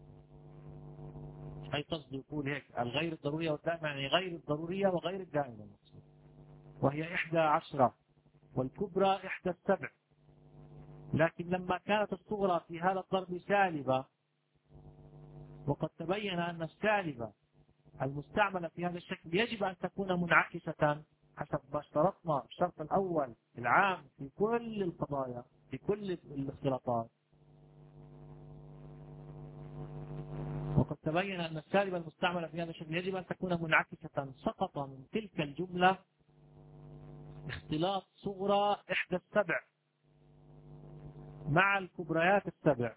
أي قصد يقول هيك الغير الضرورية والدائمة، يعني غير الضرورية وغير الدائمة، وهي إحدى عشرة والكبرى إحدى السبع. لكن لما كانت الصغرى في هذا الضرب سالبة، وقد تبين أن السالبة المستعملة في هذا الشكل يجب أن تكون منعكسة حسب ما اشترطنا الشرط الأول العام في كل القضايا في كل الاختلاطات، وقد تبين أن السالبة المستعملة في هذا الشكل يجب أن تكون منعكسة، سقط من تلك الجملة اختلاط صغرى إحدى السبع مع الكبريات السبع،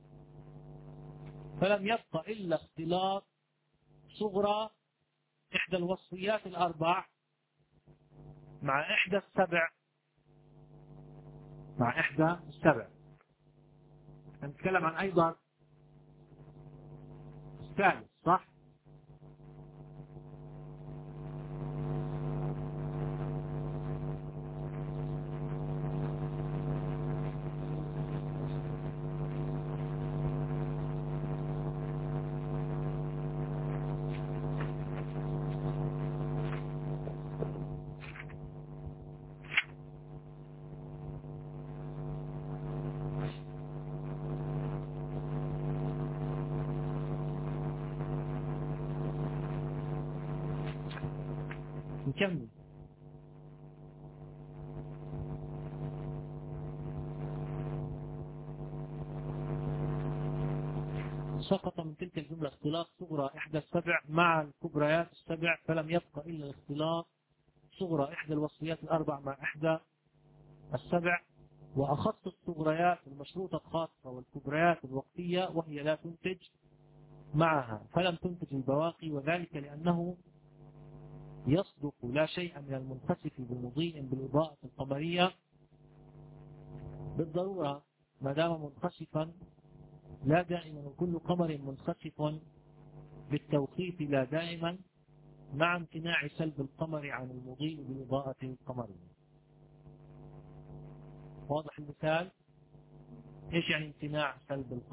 فلم يبقى إلا اختلاط صغرى إحدى الوصفيات الأربع مع إحدى السبع مع إحدى السبع. نتكلم عن أيضا الثالث، صح؟ نكمل. سقط من تلك الجملة اختلاط صغرى إحدى السبع مع الكبريات السبع، فلم يبقى إلا اختلاط صغرى إحدى الوصفيات الأربع مع إحدى السبع، وأخص الصغريات المشروطة الخاصة والكبريات الوقتية وهي لا تنتج معها، فلم تنتج البواقي، وذلك لأنه يصدق لا شيء من المنخسف بمضيء بالإضاءة القمرية بالضرورة ما دام منخسفا لا دائما، وكل قمر منخسف بالتوقيت لا دائما، مع امتناع سلب القمر عن المضيء بالإضاءة القمرية. واضح المثال؟ ايش يعني امتناع سلب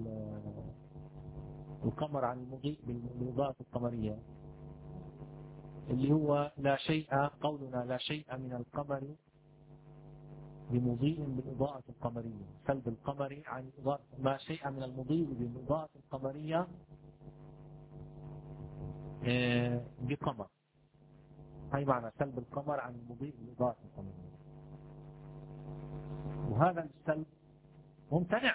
القمر عن المضيء بالإضاءة القمرية؟ اللي هو لا شيء، قولنا لا شيء من القمر بمضيء بالإضاءة القمرية، سلب القمر عن إضاءة ما شيء من المضيء بالإضاءة القمرية بقمر، هاي معنى سلب القمر عن المضيء بالإضاءة القمرية. وهذا السلب ممتنع،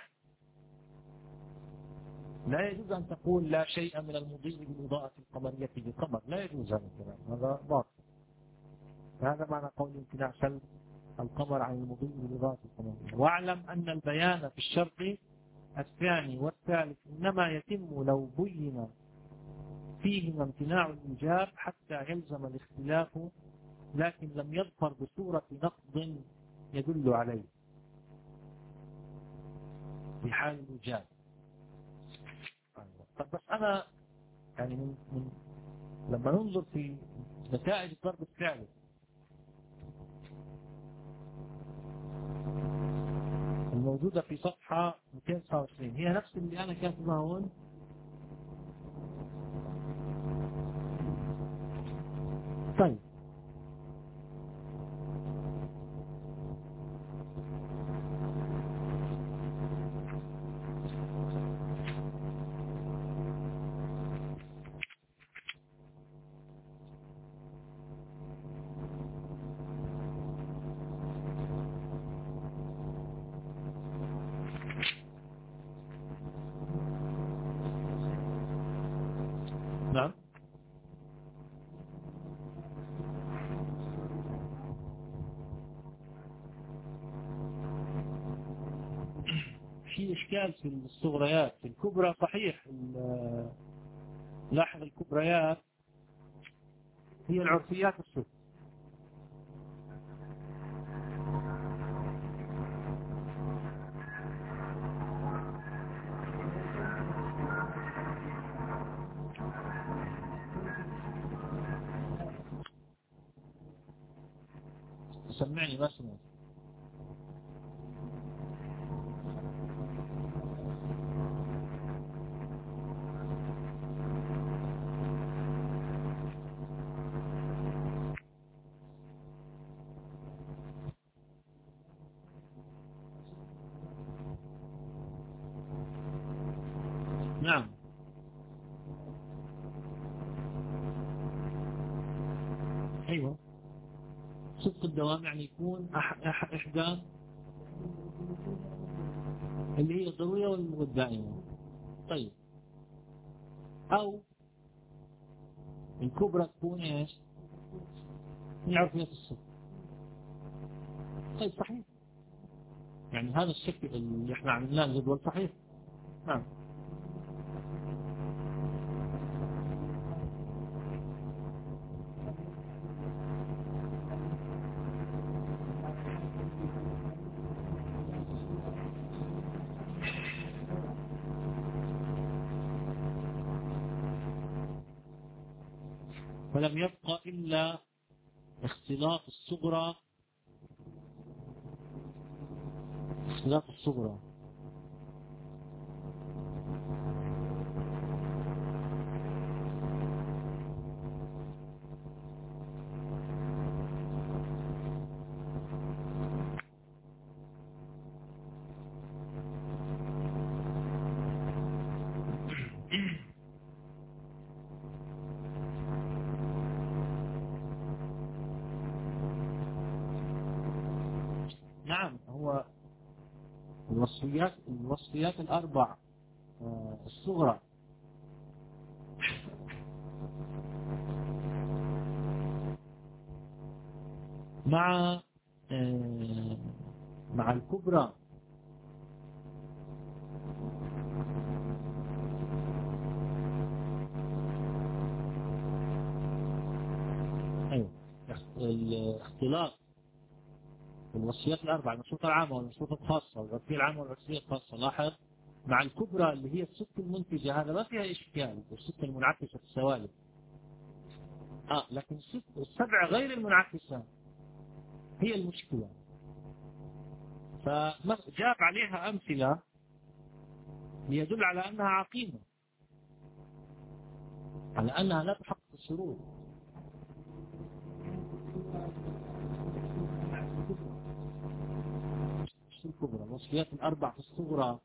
لا يجوز أن تقول لا شيء من المضيء بالإضاءة القمرية بقمر، لا يجوز هذا الكلام، هذا باطل. هذا معنى قول امتناع سلب القمر عن المضيء بالإضاءة القمرية. واعلم أن البيان في الشرط الثاني والثالث إنما يتم لو بين فيهما امتناع الإيجاب حتى يلزم الاختلاف، لكن لم يظفر بصورة نقض يدل عليه في حال الإيجاب. طب بس أنا يعني من, من لما ننظر في نتائج الضرب الثالث الموجودة في صفحة مئتين وتسعة وعشرين هي نفس اللي أنا كاتبها هون. طيب في إشكال في الصغريات. في الكبرى صحيح، لاحظ الكبريات هي العرفيات الست. سمعني ما سمعت. نعم أيوة، صدق الدوام يعني يكون أح أح إحدى اللي هي الضرورية والدائمة. طيب، أو الكبرى تكون إيش؟ هي عرفية الصدق. طيب صحيح، يعني هذا الشكل اللي احنا عملناه الجدول صحيح. نعم. فلم يبقى إلا اختلاط الصغرى، اختلاط الصغرى نعم. هو الوصفيات الوصفيات الأربع الصغرى مع مع الكبرى أيوة، الاختلاط الوصفيات الأربع، المشروطة العامة والمشروطة الخاصة والوصفية العامة والوصفية الخاصة. لاحظ مع الكبرى اللي هي الست المنتجة، هذا ما فيها إشكال، الست المنعكسة في السوالف. آه لكن الست السبع غير المنعكسة هي المشكلة. فجاب عليها أمثلة ليدل على أنها عقيمة، على أنها لا تحقق الشروط. الكبرى الوصفيات الأربع في الصغرى،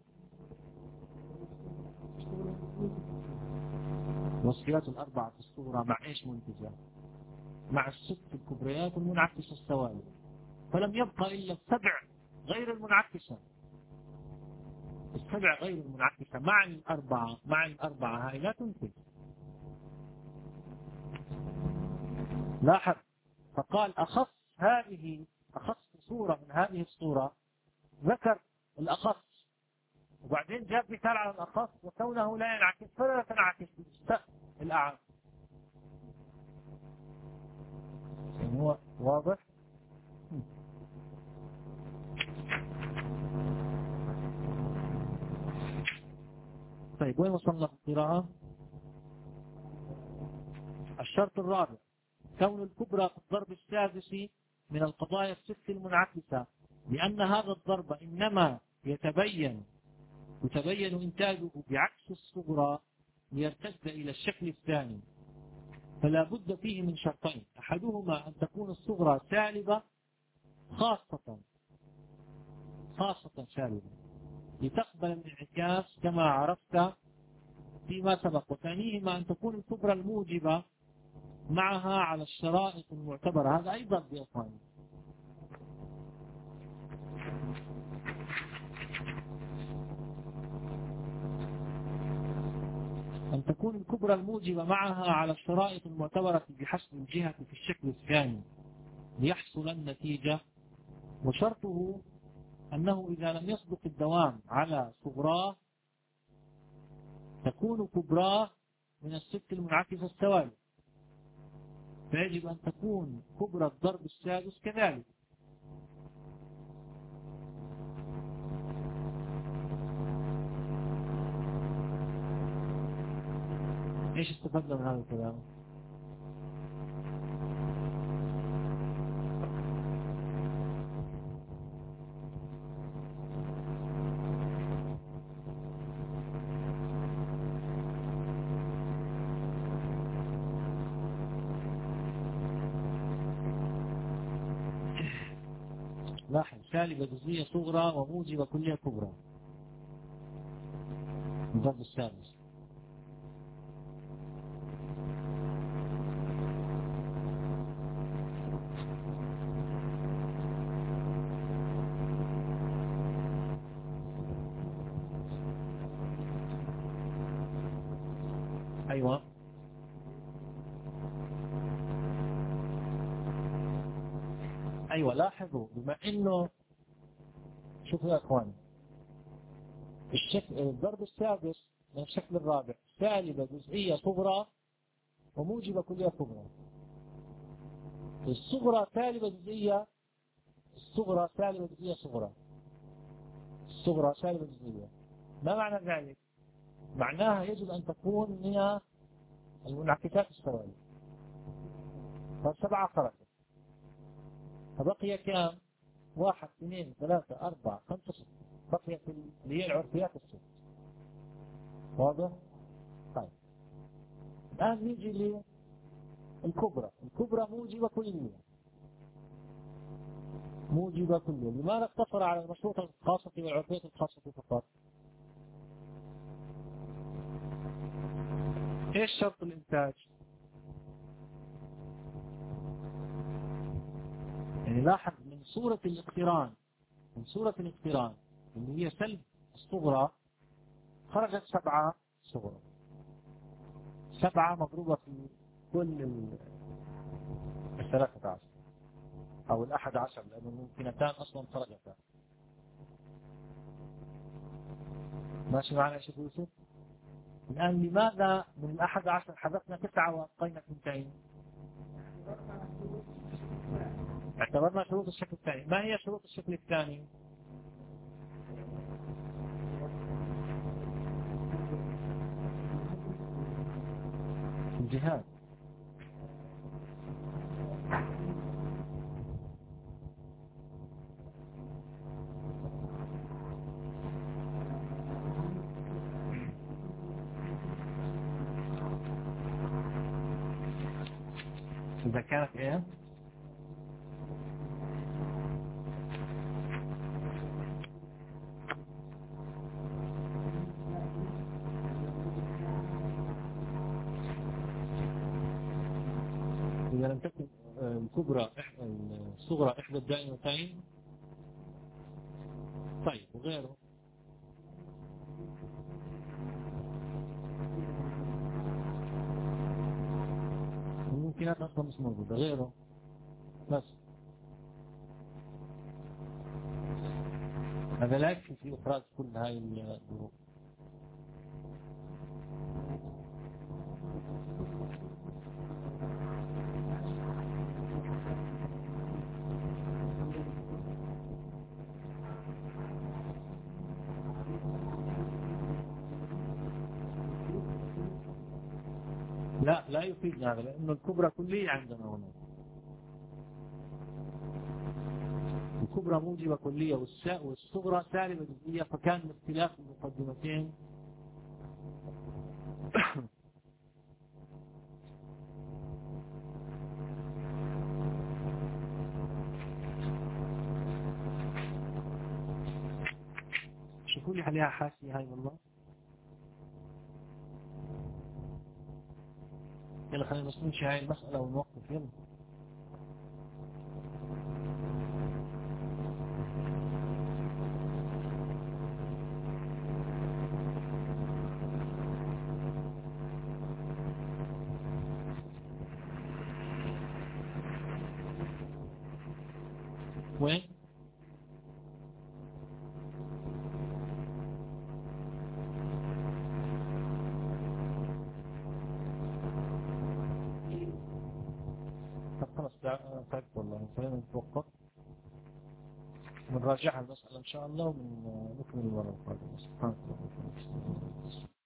الوصفيات الأربع في الصغرى مع إيش منتجة؟ مع الست الكبريات المنعكسة السوالف. فلم يبقى إلا السبع غير المنعكسة، السبع غير المنعكسة مع الأربعة، مع الأربعة هاي لا تنتج. لاحظ، فقال أخص هذه، أخص صورة من هذه الصورة، ذكر الأخص وبعدين جاب مثال على الأخص وكونه لا ينعكس فلا تنعكس الأعم. هو واضح؟ طيب وين وصلنا في القراءة؟ الشرط الرابع كون الكبرى في الضرب السادس من القضايا الست المنعكسة، لأن هذا الضرب إنما يتبين يتبين إنتاجه بعكس الصغرى ليرتد إلى الشكل الثاني، فلا بد فيه من شرطين: أحدهما أن تكون الصغرى سالبة خاصة خاصة سالبة لتقبل الانعكاس كما عرفت فيما سبق، وثانيهما أن تكون الكبرى الموجبة معها على الشرائط المعتبرة. هذا أيضا بإخواني أن تكون الكبرى الموجبة معها على الشرائط المعتبرة بحسب الجهة في الشكل الثاني ليحصل النتيجة. وشرطه أنه إذا لم يصدق الدوام على صغراه تكون كبراه من الست المنعكسة السوالب، فيجب أن تكون كبرى الضرب السادس كذلك. ايش استفدنا من هذا الكلام؟ لاحظ سالبة جزئية صغرى وموجبة كلية كبرى، الضرب السادس. أيوة أيوة لاحظوا بما إنه شوفوا يا أخوان الشكل الضرب السادس من الشكل الرابع سالبة جزئية صغرى وموجبة كلية كبرى. الصغرى سالبة جزئية الصغرى سالبة جزئية صغرى الصغرى سالبة جزئية. ما معنى ذلك؟ معناها يجب أن تكون من المنعكسات السوالب. فالسبعة خرجت فبقي كام؟ واحد اثنين ثلاثة أربعة خمسة ستة، بقيت اللي هي العرفيات الست. واضح؟ طيب الآن نيجي للكبرى. الكبرى موجبة كلية موجبة كلية. لماذا اقتصر على المشروطة الخاصة والعرفية الخاصة فقط؟ ايش شرط الإنتاج؟ يعني لاحظ من صورة الاقتران من صورة الاقتران اللي هي سلب الصغرى خرجت سبعة صغرى، سبعة مضروبة في كل الثلاثة عشر أو الأحد عشر لأنه الممكنتان أصلا خرجتا. ماشي معنا يا شيخ يوسف؟ الآن لماذا من الأحد عشر حذفنا تسعة وأبقينا اثنتين؟ اعتبرنا شروط الشكل الثاني. ما هي شروط الشكل الثاني؟ الجهاد. إذا كانت إيه؟ إذا لم تكن الكبرى الصغرى إحدى الدائمتين. طيب وغيره؟ الممكنات أصلا مش موجودة. غيره بس هذا لا يكفي في إخراج كل هاي الظروف. لا لا يفيد هذا لأنه الكبرى كلية عندنا هنا. الكبرى موجبة كلية والصغرى سالبة جزئية، فكان من اختلاف المقدمتين شوفوا لي عليها حاشية هاي والله. يلا خلينا بس نمشي هاي المسألة ونوقف. يلا وين؟ تعبت والله، خلينا نتوقف بنراجعها المسألة إن شاء الله ونكمل المرة القادمة. سبحانك اللهم وبحمدك.